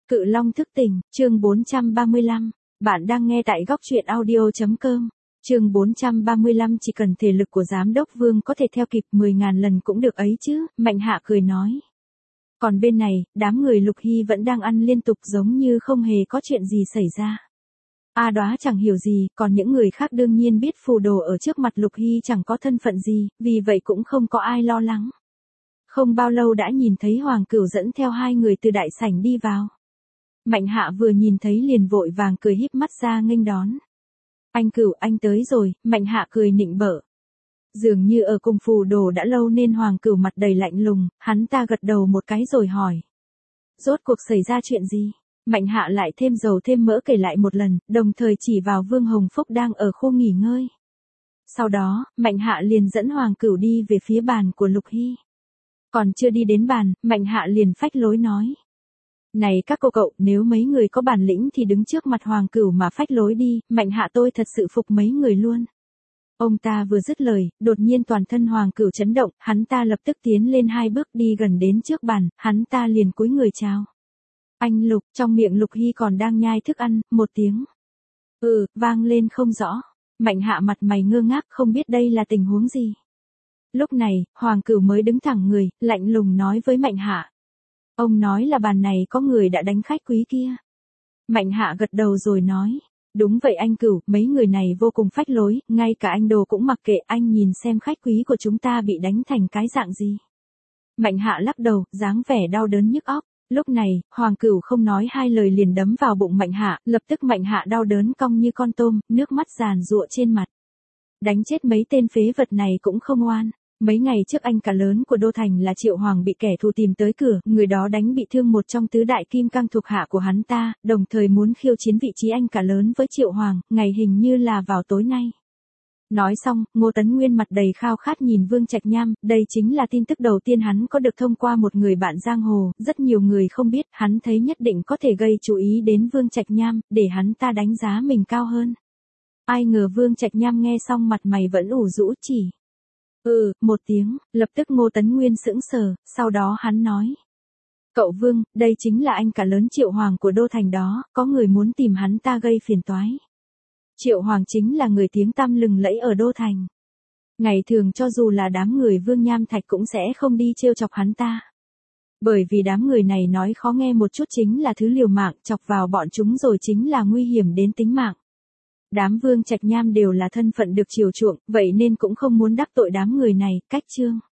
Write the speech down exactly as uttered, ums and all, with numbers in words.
Cự Long thức tỉnh, chương bốn trăm ba mươi lăm. Bạn đang nghe tại góc truyện audio chấm com. Chương bốn trăm ba mươi lăm chỉ cần thể lực của giám đốc Vương có thể theo kịp mười ngàn lần cũng được ấy chứ, Mạnh Hạ cười nói. Còn bên này, đám người Lục Hy vẫn đang ăn liên tục giống như không hề có chuyện gì xảy ra. A Đóa chẳng hiểu gì, còn những người khác đương nhiên biết phù đồ ở trước mặt Lục Hy chẳng có thân phận gì, vì vậy cũng không có ai lo lắng. Không bao lâu đã nhìn thấy Hoàng Cửu dẫn theo hai người từ đại sảnh đi vào. Mạnh Hạ vừa nhìn thấy liền vội vàng cười híp mắt ra nghênh đón. Anh Cửu, anh tới rồi, Mạnh Hạ cười nịnh bợ. Dường như ở cùng phù đồ đã lâu nên Hoàng Cửu mặt đầy lạnh lùng, hắn ta gật đầu một cái rồi hỏi. Rốt cuộc xảy ra chuyện gì? Mạnh Hạ lại thêm dầu thêm mỡ kể lại một lần, đồng thời chỉ vào Vương Hồng Phúc đang ở khu nghỉ ngơi. Sau đó, Mạnh Hạ liền dẫn Hoàng Cửu đi về phía bàn của Lục Hy. Còn chưa đi đến bàn, Mạnh Hạ liền phách lối nói. Này các cô cậu, nếu mấy người có bản lĩnh thì đứng trước mặt Hoàng Cửu mà phách lối đi, Mạnh Hạ tôi thật sự phục mấy người luôn. Ông ta vừa dứt lời, đột nhiên toàn thân Hoàng Cửu chấn động, hắn ta lập tức tiến lên hai bước đi gần đến trước bàn, hắn ta liền cúi người chào. Anh Lục, trong miệng Lục Hy còn đang nhai thức ăn, một tiếng. Ừ, vang lên không rõ. Mạnh Hạ mặt mày ngơ ngác không biết đây là tình huống gì. Lúc này, Hoàng Cửu mới đứng thẳng người, lạnh lùng nói với Mạnh Hạ. Ông nói là bàn này có người đã đánh khách quý kia. Mạnh Hạ gật đầu rồi nói. Đúng vậy anh Cửu, mấy người này vô cùng phách lối, ngay cả anh Đồ cũng mặc kệ, anh nhìn xem khách quý của chúng ta bị đánh thành cái dạng gì. Mạnh Hạ lắc đầu, dáng vẻ đau đớn nhức óc. Lúc này, Hoàng Cửu không nói hai lời liền đấm vào bụng Mạnh Hạ, lập tức Mạnh Hạ đau đớn cong như con tôm, nước mắt giàn giụa trên mặt. Đánh chết mấy tên phế vật này cũng không oan. Mấy ngày trước anh cả lớn của Đô Thành là Triệu Hoàng bị kẻ thù tìm tới cửa, người đó đánh bị thương một trong tứ đại kim cang thuộc hạ của hắn ta, đồng thời muốn khiêu chiến vị trí anh cả lớn với Triệu Hoàng, ngày hình như là vào tối nay. Nói xong, Ngô Tấn Nguyên mặt đầy khao khát nhìn Vương Trạch Nham, đây chính là tin tức đầu tiên hắn có được thông qua một người bạn giang hồ, rất nhiều người không biết, hắn thấy nhất định có thể gây chú ý đến Vương Trạch Nham, để hắn ta đánh giá mình cao hơn. Ai ngờ Vương Trạch Nham nghe xong mặt mày vẫn ủ rũ chỉ. Ừ, một tiếng, lập tức Ngô Tấn Nguyên sững sờ, sau đó hắn nói. Cậu Vương, đây chính là anh cả lớn Triệu Hoàng của Đô Thành đó, có người muốn tìm hắn ta gây phiền toái. Triệu Hoàng chính là người tiếng tăm lừng lẫy ở Đô Thành. Ngày thường cho dù là đám người Vương Nham Thạch cũng sẽ không đi trêu chọc hắn ta. Bởi vì đám người này nói khó nghe một chút chính là thứ liều mạng, chọc vào bọn chúng rồi chính là nguy hiểm đến tính mạng. Đám Vương Trạch Nham đều là thân phận được chiều chuộng, vậy nên cũng không muốn đắc tội đám người này, cách chương.